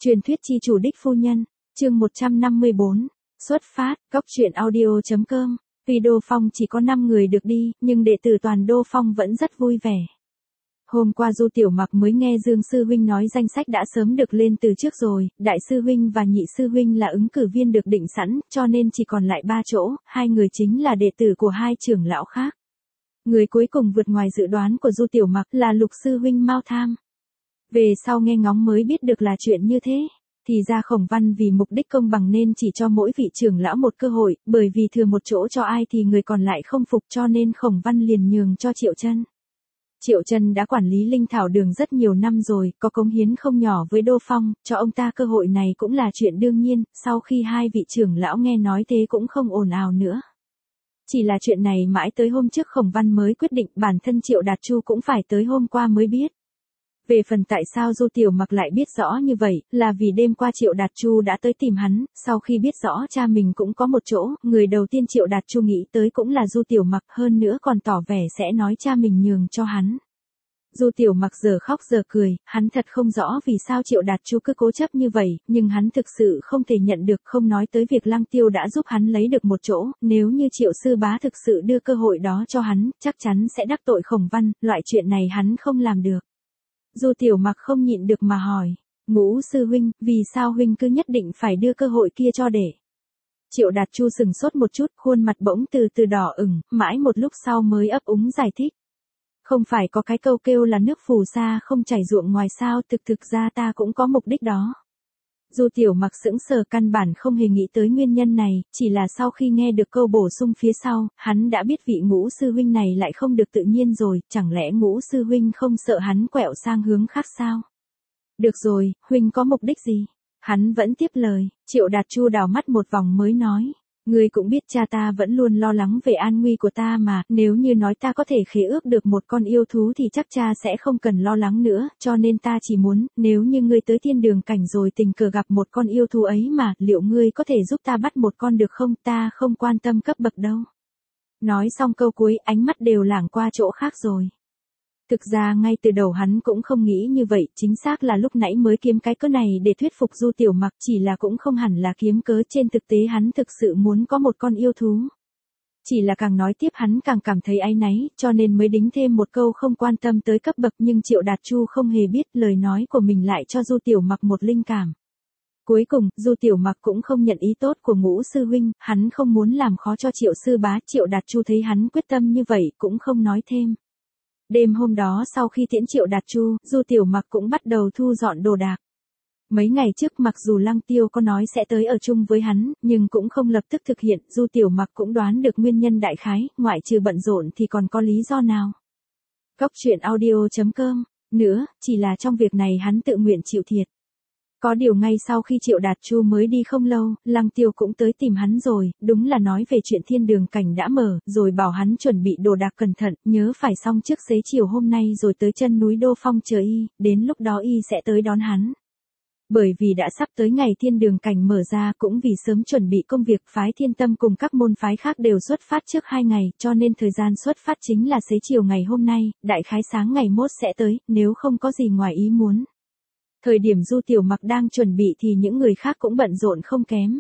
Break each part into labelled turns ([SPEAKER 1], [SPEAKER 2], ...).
[SPEAKER 1] Truyền thuyết chi chủ đích phu nhân, chương 154, xuất phát, góc truyện audio.com. Tuy Đô Phong chỉ có 5 người được đi, nhưng đệ tử toàn Đô Phong vẫn rất vui vẻ. Hôm qua Du Tiểu Mặc mới nghe Dương Sư Huynh nói danh sách đã sớm được lên từ trước rồi, Đại Sư Huynh và Nhị Sư Huynh là ứng cử viên được định sẵn, cho nên chỉ còn lại 3 chỗ, 2 người chính là đệ tử của 2 trưởng lão khác. Người cuối cùng vượt ngoài dự đoán của Du Tiểu Mặc là Lục Sư Huynh Mao Tham. Về sau nghe ngóng mới biết được là chuyện như thế. Thì ra Khổng Văn vì mục đích công bằng nên chỉ cho mỗi vị trưởng lão một cơ hội, bởi vì thừa một chỗ cho ai thì người còn lại không phục, cho nên Khổng Văn liền nhường cho Triệu Chân. Triệu Chân đã quản lý Linh Thảo Đường rất nhiều năm rồi, có cống hiến không nhỏ với Đô Phong, cho ông ta cơ hội này cũng là chuyện đương nhiên, sau khi 2 vị trưởng lão nghe nói thế cũng không ồn ào nữa. Chỉ là chuyện này mãi tới hôm trước Khổng Văn mới quyết định, bản thân Triệu Đạt Chu cũng phải tới hôm qua mới biết. Về phần tại sao Du Tiểu Mặc lại biết rõ như vậy, là vì đêm qua Triệu Đạt Chu đã tới tìm hắn, sau khi biết rõ cha mình cũng có một chỗ, người đầu tiên Triệu Đạt Chu nghĩ tới cũng là Du Tiểu Mặc, hơn nữa còn tỏ vẻ sẽ nói cha mình nhường cho hắn. Du Tiểu Mặc giờ khóc giờ cười, hắn thật không rõ vì sao Triệu Đạt Chu cứ cố chấp như vậy, nhưng hắn thực sự không thể nhận được, không nói tới việc Lăng Tiêu đã giúp hắn lấy được một chỗ, nếu như Triệu Sư Bá thực sự đưa cơ hội đó cho hắn, chắc chắn sẽ đắc tội Khổng Văn, loại chuyện này hắn không làm được. Du Tiểu Mặc không nhịn được mà hỏi, Ngũ Sư Huynh, vì sao Huynh cứ nhất định phải đưa cơ hội kia cho đệ? Triệu Đạt Chu sừng sốt một chút, khuôn mặt bỗng từ từ đỏ ửng, mãi một lúc sau mới ấp úng giải thích. Không phải có cái câu kêu là nước phù sa không chảy ruộng ngoài sao, thực ra ta cũng có mục đích đó. Du Tiểu Mặc sững sờ, căn bản không hề nghĩ tới nguyên nhân này, chỉ là sau khi nghe được câu bổ sung phía sau, hắn đã biết vị Ngũ Sư Huynh này lại không được tự nhiên rồi, chẳng lẽ Ngũ Sư Huynh không sợ hắn quẹo sang hướng khác sao? Được rồi, Huynh có mục đích gì? Hắn vẫn tiếp lời. Triệu Đạt Chu đảo mắt một vòng mới nói. Ngươi cũng biết cha ta vẫn luôn lo lắng về an nguy của ta mà, nếu như nói ta có thể khế ước được một con yêu thú thì chắc cha sẽ không cần lo lắng nữa, cho nên ta chỉ muốn, nếu như ngươi tới Thiên Đường Cảnh rồi tình cờ gặp một con yêu thú ấy mà, liệu ngươi có thể giúp ta bắt một con được không, ta không quan tâm cấp bậc đâu. Nói xong câu cuối, ánh mắt đều lảng qua chỗ khác rồi. Thực ra ngay từ đầu hắn cũng không nghĩ như vậy, chính xác là lúc nãy mới kiếm cái cớ này để thuyết phục Du Tiểu Mặc, chỉ là cũng không hẳn là kiếm cớ, trên thực tế hắn thực sự muốn có một con yêu thú. Chỉ là càng nói tiếp hắn càng cảm thấy áy náy, cho nên mới đính thêm một câu không quan tâm tới cấp bậc, nhưng Triệu Đạt Chu không hề biết lời nói của mình lại cho Du Tiểu Mặc một linh cảm. Cuối cùng, Du Tiểu Mặc cũng không nhận ý tốt của Ngũ Sư Huynh, hắn không muốn làm khó cho Triệu Sư Bá. Triệu Đạt Chu thấy hắn quyết tâm như vậy cũng không nói thêm. Đêm hôm đó sau khi tiễn Triệu Đạt Chu, Du Tiểu Mặc cũng bắt đầu thu dọn đồ đạc. Mấy ngày trước mặc dù Lăng Tiêu có nói sẽ tới ở chung với hắn, nhưng cũng không lập tức thực hiện, Du Tiểu Mặc cũng đoán được nguyên nhân đại khái, ngoại trừ bận rộn thì còn có lý do nào. Góc truyện audio.com, nữa, chỉ là trong việc này hắn tự nguyện chịu thiệt. Có điều ngay sau khi Triệu Đạt Chu mới đi không lâu, Lăng Tiêu cũng tới tìm hắn rồi, đúng là nói về chuyện Thiên Đường Cảnh đã mở, rồi bảo hắn chuẩn bị đồ đạc cẩn thận, nhớ phải xong trước xế chiều hôm nay rồi tới chân núi Đô Phong chờ y, đến lúc đó y sẽ tới đón hắn. Bởi vì đã sắp tới ngày Thiên Đường Cảnh mở ra, cũng vì sớm chuẩn bị công việc, phái Thiên Tâm cùng các môn phái khác đều xuất phát trước 2 ngày, cho nên thời gian xuất phát chính là xế chiều ngày hôm nay, đại khái sáng ngày mốt sẽ tới, nếu không có gì ngoài ý muốn. Thời điểm Du Tiểu Mặc đang chuẩn bị thì những người khác cũng bận rộn không kém.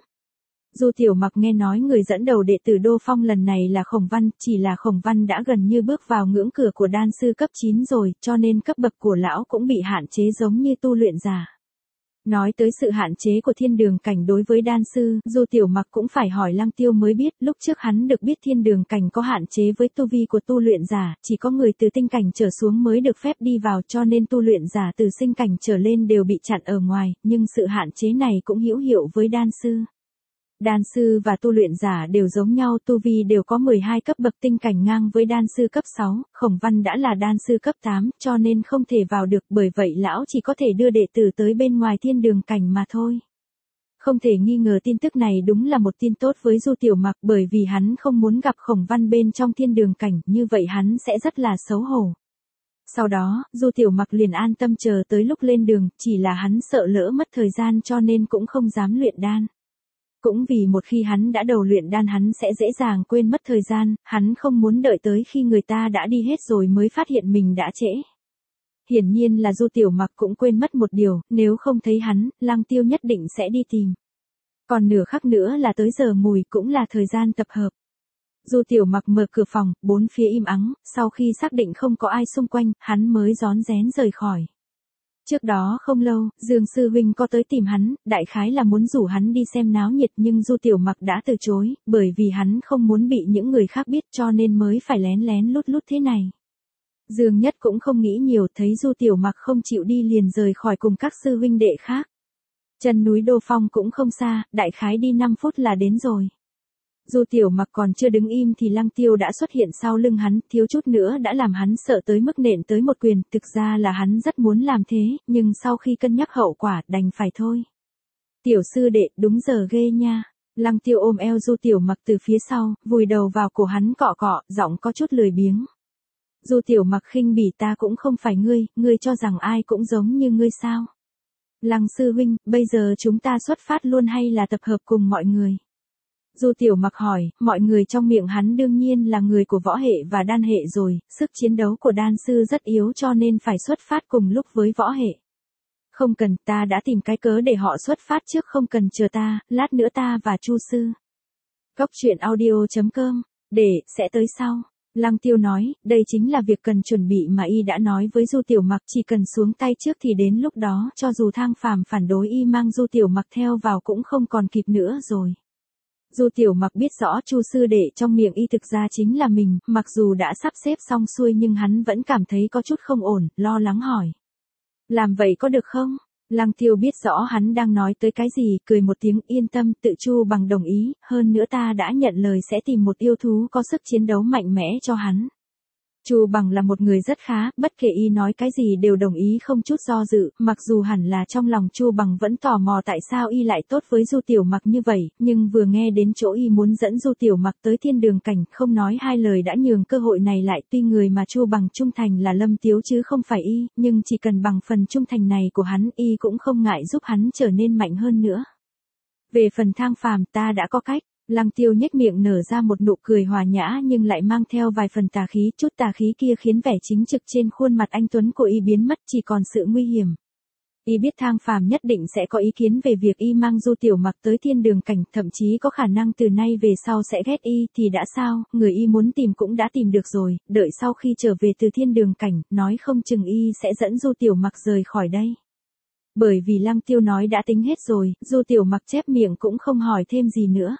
[SPEAKER 1] Du Tiểu Mặc nghe nói người dẫn đầu đệ tử Đô Phong lần này là Khổng Văn, chỉ là Khổng Văn đã gần như bước vào ngưỡng cửa của đan sư cấp 9 rồi, cho nên cấp bậc của lão cũng bị hạn chế giống như tu luyện giả. Nói tới sự hạn chế của Thiên Đường Cảnh đối với đan sư, Du Tiểu Mặc cũng phải hỏi Lăng Tiêu mới biết, lúc trước hắn được biết Thiên Đường Cảnh có hạn chế với tu vi của tu luyện giả, chỉ có người từ tinh cảnh trở xuống mới được phép đi vào, cho nên tu luyện giả từ sinh cảnh trở lên đều bị chặn ở ngoài, nhưng sự hạn chế này cũng hữu hiệu với đan sư. Đan sư và tu luyện giả đều giống nhau, tu vi đều có 12 cấp bậc, tinh cảnh ngang với đan sư cấp 6, Khổng Văn đã là đan sư cấp 8, cho nên không thể vào được, bởi vậy lão chỉ có thể đưa đệ tử tới bên ngoài Thiên Đường Cảnh mà thôi. Không thể nghi ngờ tin tức này đúng là một tin tốt với Du Tiểu Mặc, bởi vì hắn không muốn gặp Khổng Văn bên trong Thiên Đường Cảnh, như vậy hắn sẽ rất là xấu hổ. Sau đó, Du Tiểu Mặc liền an tâm chờ tới lúc lên đường, chỉ là hắn sợ lỡ mất thời gian cho nên cũng không dám luyện đan. Cũng vì một khi hắn đã đầu luyện đan hắn sẽ dễ dàng quên mất thời gian, hắn không muốn đợi tới khi người ta đã đi hết rồi mới phát hiện mình đã trễ. Hiển nhiên là Du Tiểu Mặc cũng quên mất một điều, nếu không thấy hắn, Lăng Tiêu nhất định sẽ đi tìm. Còn nửa khắc nữa là tới giờ mùi cũng là thời gian tập hợp. Du Tiểu Mặc mở cửa phòng, bốn phía im ắng, sau khi xác định không có ai xung quanh, hắn mới rón rén rời khỏi. Trước đó không lâu, Dương Sư Huynh có tới tìm hắn, đại khái là muốn rủ hắn đi xem náo nhiệt nhưng Du Tiểu Mặc đã từ chối, bởi vì hắn không muốn bị những người khác biết cho nên mới phải lén lén lút lút thế này. Dương Nhất cũng không nghĩ nhiều, thấy Du Tiểu Mặc không chịu đi liền rời khỏi cùng các sư huynh đệ khác. Chân núi Đô Phong cũng không xa, đại khái đi 5 phút là đến rồi. Du Tiểu Mặc còn chưa đứng im thì Lăng Tiêu đã xuất hiện sau lưng hắn, thiếu chút nữa đã làm hắn sợ tới mức nện tới một quyền, thực ra là hắn rất muốn làm thế, nhưng sau khi cân nhắc hậu quả đành phải thôi. Tiểu sư đệ, đúng giờ ghê nha. Lăng Tiêu ôm eo Du Tiểu Mặc từ phía sau, vùi đầu vào cổ hắn cọ cọ, giọng có chút lười biếng. Du Tiểu Mặc khinh bỉ, ta cũng không phải ngươi cho rằng ai cũng giống như ngươi sao? Lăng sư huynh, bây giờ chúng ta xuất phát luôn hay là tập hợp cùng mọi người? Du Tiểu Mặc hỏi, mọi người trong miệng hắn đương nhiên là người của võ hệ và đan hệ rồi, sức chiến đấu của đan sư rất yếu cho nên phải xuất phát cùng lúc với võ hệ. Không cần, ta đã tìm cái cớ để họ xuất phát trước, không cần chờ ta, lát nữa ta và Chu sư. Cốc truyện audio.com, sẽ tới sau. Lăng Tiêu nói, đây chính là việc cần chuẩn bị mà y đã nói với Du Tiểu Mặc, chỉ cần xuống tay trước thì đến lúc đó, cho dù Thang Phàm phản đối y mang Du Tiểu Mặc theo vào cũng không còn kịp nữa rồi. Du Tiểu Mặc biết rõ Chu sư đệ trong miệng y thực ra chính là mình, mặc dù đã sắp xếp xong xuôi nhưng hắn vẫn cảm thấy có chút không ổn, lo lắng hỏi. Làm vậy có được không? Lăng Tiêu biết rõ hắn đang nói tới cái gì, cười một tiếng, yên tâm, tự Chu Bằng đồng ý, hơn nữa ta đã nhận lời sẽ tìm một yêu thú có sức chiến đấu mạnh mẽ cho hắn. Chu Bằng là một người rất khá, bất kể y nói cái gì đều đồng ý không chút do dự, mặc dù hẳn là trong lòng Chu Bằng vẫn tò mò tại sao y lại tốt với Du Tiểu Mặc như vậy, nhưng vừa nghe đến chỗ y muốn dẫn Du Tiểu Mặc tới thiên đường cảnh, không nói hai lời đã nhường cơ hội này lại, tuy người mà Chu Bằng trung thành là Lâm Tiếu chứ không phải y, nhưng chỉ cần bằng phần trung thành này của hắn, y cũng không ngại giúp hắn trở nên mạnh hơn nữa. Về phần Thang Phàm, ta đã có cách. Lăng Tiêu nhếch miệng nở ra một nụ cười hòa nhã nhưng lại mang theo vài phần tà khí, chút tà khí kia khiến vẻ chính trực trên khuôn mặt anh tuấn của y biến mất, chỉ còn sự nguy hiểm. Y biết Thang Phàm nhất định sẽ có ý kiến về việc y mang Du Tiểu Mặc tới thiên đường cảnh, thậm chí có khả năng từ nay về sau sẽ ghét y, thì đã sao, người y muốn tìm cũng đã tìm được rồi, đợi sau khi trở về từ thiên đường cảnh, nói không chừng y sẽ dẫn Du Tiểu Mặc rời khỏi đây. Bởi vì Lăng Tiêu nói đã tính hết rồi, Du Tiểu Mặc chép miệng cũng không hỏi thêm gì nữa.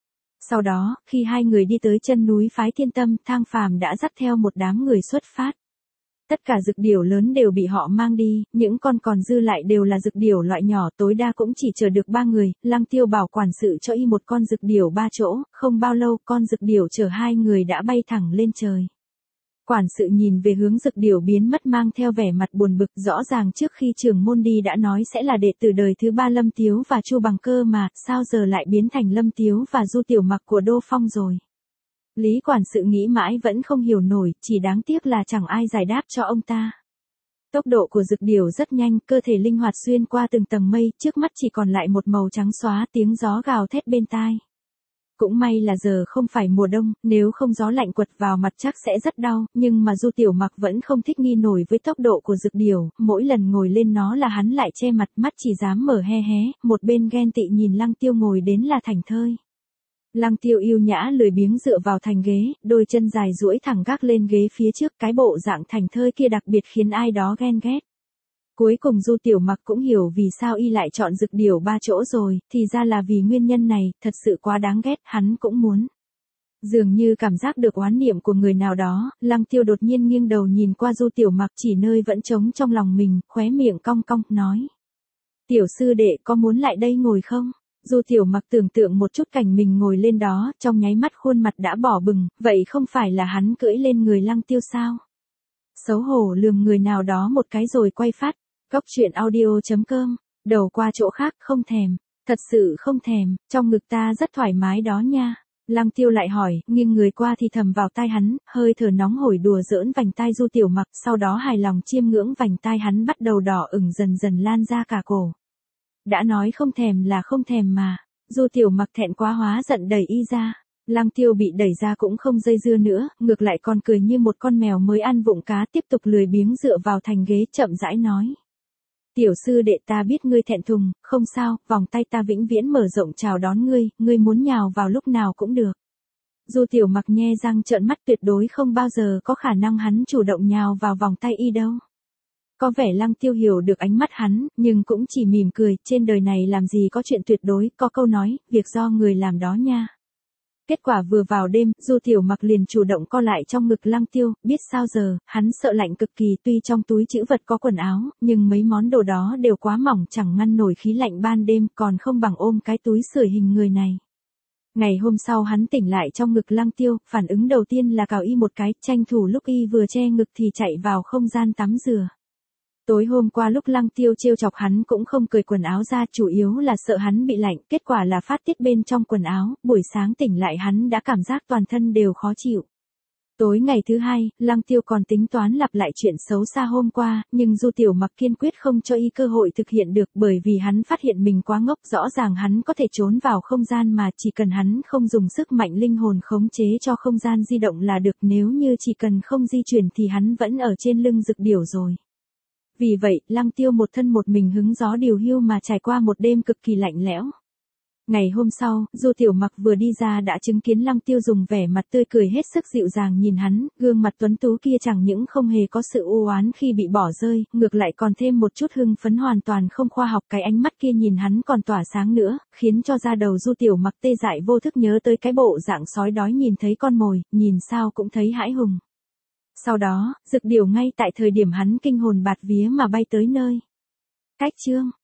[SPEAKER 1] Sau đó, khi hai người đi tới chân núi phái Thiên Tâm, Thang Phàm đã dắt theo một đám người xuất phát. Tất cả dược điểu lớn đều bị họ mang đi, những con còn dư lại đều là dược điểu loại nhỏ, tối đa cũng chỉ chở được 3 người, Lăng Tiêu bảo quản sự cho y một con dược điểu 3 chỗ, không bao lâu con dược điểu chở hai người đã bay thẳng lên trời. Quản sự nhìn về hướng dược điểu biến mất mang theo vẻ mặt buồn bực, rõ ràng trước khi trưởng môn đi đã nói sẽ là đệ tử đời thứ 3 Lâm Tiếu và Chu Bằng cơ mà, sao giờ lại biến thành Lâm Tiếu và Du Tiểu Mặc của Đô Phong rồi. Lý quản sự nghĩ mãi vẫn không hiểu nổi, chỉ đáng tiếc là chẳng ai giải đáp cho ông ta. Tốc độ của dược điểu rất nhanh, cơ thể linh hoạt xuyên qua từng tầng mây, trước mắt chỉ còn lại một màu trắng xóa, tiếng gió gào thét bên tai. Cũng may là giờ không phải mùa đông, nếu không gió lạnh quật vào mặt chắc sẽ rất đau, nhưng mà Du Tiểu Mặc vẫn không thích nghi nổi với tốc độ của dược điểu, mỗi lần ngồi lên nó là hắn lại che mặt, mắt chỉ dám mở hé hé, một bên ghen tị nhìn Lăng Tiêu ngồi đến là thảnh thơi. Lăng Tiêu yêu nhã lười biếng dựa vào thành ghế, đôi chân dài duỗi thẳng gác lên ghế phía trước, cái bộ dạng thảnh thơi kia đặc biệt khiến ai đó ghen ghét. Cuối cùng Du Tiểu Mặc cũng hiểu vì sao y lại chọn dược điểu 3 chỗ rồi, thì ra là vì nguyên nhân này, thật sự quá đáng ghét, hắn cũng muốn. Dường như cảm giác được oán niệm của người nào đó, Lăng Tiêu đột nhiên nghiêng đầu nhìn qua Du Tiểu Mặc chỉ nơi vẫn trống trong lòng mình, khóe miệng cong cong, nói. Tiểu sư đệ có muốn lại đây ngồi không? Du Tiểu Mặc tưởng tượng một chút cảnh mình ngồi lên đó, trong nháy mắt khuôn mặt đã đỏ bừng, vậy không phải là hắn cưỡi lên người Lăng Tiêu sao? Xấu hổ lườm người nào đó một cái rồi quay phát. Cốc truyện audio.com, đầu qua chỗ khác, không thèm, thật sự không thèm, trong ngực ta rất thoải mái đó nha. Lăng Tiêu lại hỏi, nghiêng người qua thì thầm vào tai hắn, hơi thở nóng hổi đùa giỡn vành tai Du Tiểu Mặc, sau đó hài lòng chiêm ngưỡng vành tai hắn bắt đầu đỏ ửng dần dần lan ra cả cổ. Đã nói không thèm là không thèm mà, Du Tiểu Mặc thẹn quá hóa giận đẩy y ra. Lăng Tiêu bị đẩy ra cũng không dây dưa nữa, ngược lại còn cười như một con mèo mới ăn vụng cá, tiếp tục lười biếng dựa vào thành ghế chậm rãi nói. Tiểu sư đệ, ta biết ngươi thẹn thùng, không sao, vòng tay ta vĩnh viễn mở rộng chào đón ngươi muốn nhào vào lúc nào cũng được. Du Tiểu Mặc nhe răng trợn mắt, tuyệt đối không bao giờ có khả năng hắn chủ động nhào vào vòng tay y đâu. Có vẻ Lăng Tiêu hiểu được ánh mắt hắn, nhưng cũng chỉ mỉm cười, trên đời này làm gì có chuyện tuyệt đối, có câu nói, việc do người làm đó nha. Kết quả vừa vào đêm, Du Tiểu Mặc liền chủ động co lại trong ngực Lăng Tiêu, biết sao giờ, hắn sợ lạnh cực kỳ, tuy trong túi trữ vật có quần áo, nhưng mấy món đồ đó đều quá mỏng, chẳng ngăn nổi khí lạnh ban đêm, còn không bằng ôm cái túi sưởi hình người này. Ngày hôm sau hắn tỉnh lại trong ngực Lăng Tiêu, phản ứng đầu tiên là cào y một cái, tranh thủ lúc y vừa che ngực thì chạy vào không gian tắm rửa. Tối hôm qua lúc Lăng Tiêu trêu chọc hắn cũng không cởi quần áo ra, chủ yếu là sợ hắn bị lạnh, kết quả là phát tiết bên trong quần áo, buổi sáng tỉnh lại hắn đã cảm giác toàn thân đều khó chịu. Tối ngày thứ hai, Lăng Tiêu còn tính toán lặp lại chuyện xấu xa hôm qua, nhưng Du Tiểu Mặc kiên quyết không cho y cơ hội thực hiện được, bởi vì hắn phát hiện mình quá ngốc, rõ ràng hắn có thể trốn vào không gian mà chỉ cần hắn không dùng sức mạnh linh hồn khống chế cho không gian di động là được, nếu như chỉ cần không di chuyển thì hắn vẫn ở trên lưng dực điểu rồi. Vì vậy, Lăng Tiêu một thân một mình hứng gió điều hưu mà trải qua một đêm cực kỳ lạnh lẽo. Ngày hôm sau, Du Tiểu Mặc vừa đi ra đã chứng kiến Lăng Tiêu dùng vẻ mặt tươi cười hết sức dịu dàng nhìn hắn, gương mặt tuấn tú kia chẳng những không hề có sự u oán khi bị bỏ rơi, ngược lại còn thêm một chút hưng phấn hoàn toàn không khoa học, cái ánh mắt kia nhìn hắn còn tỏa sáng nữa, khiến cho da đầu Du Tiểu Mặc tê dại vô thức nhớ tới cái bộ dạng sói đói nhìn thấy con mồi, nhìn sao cũng thấy hãi hùng. Sau đó, dực điểu ngay tại thời điểm hắn kinh hồn bạt vía mà bay tới nơi. Cách chương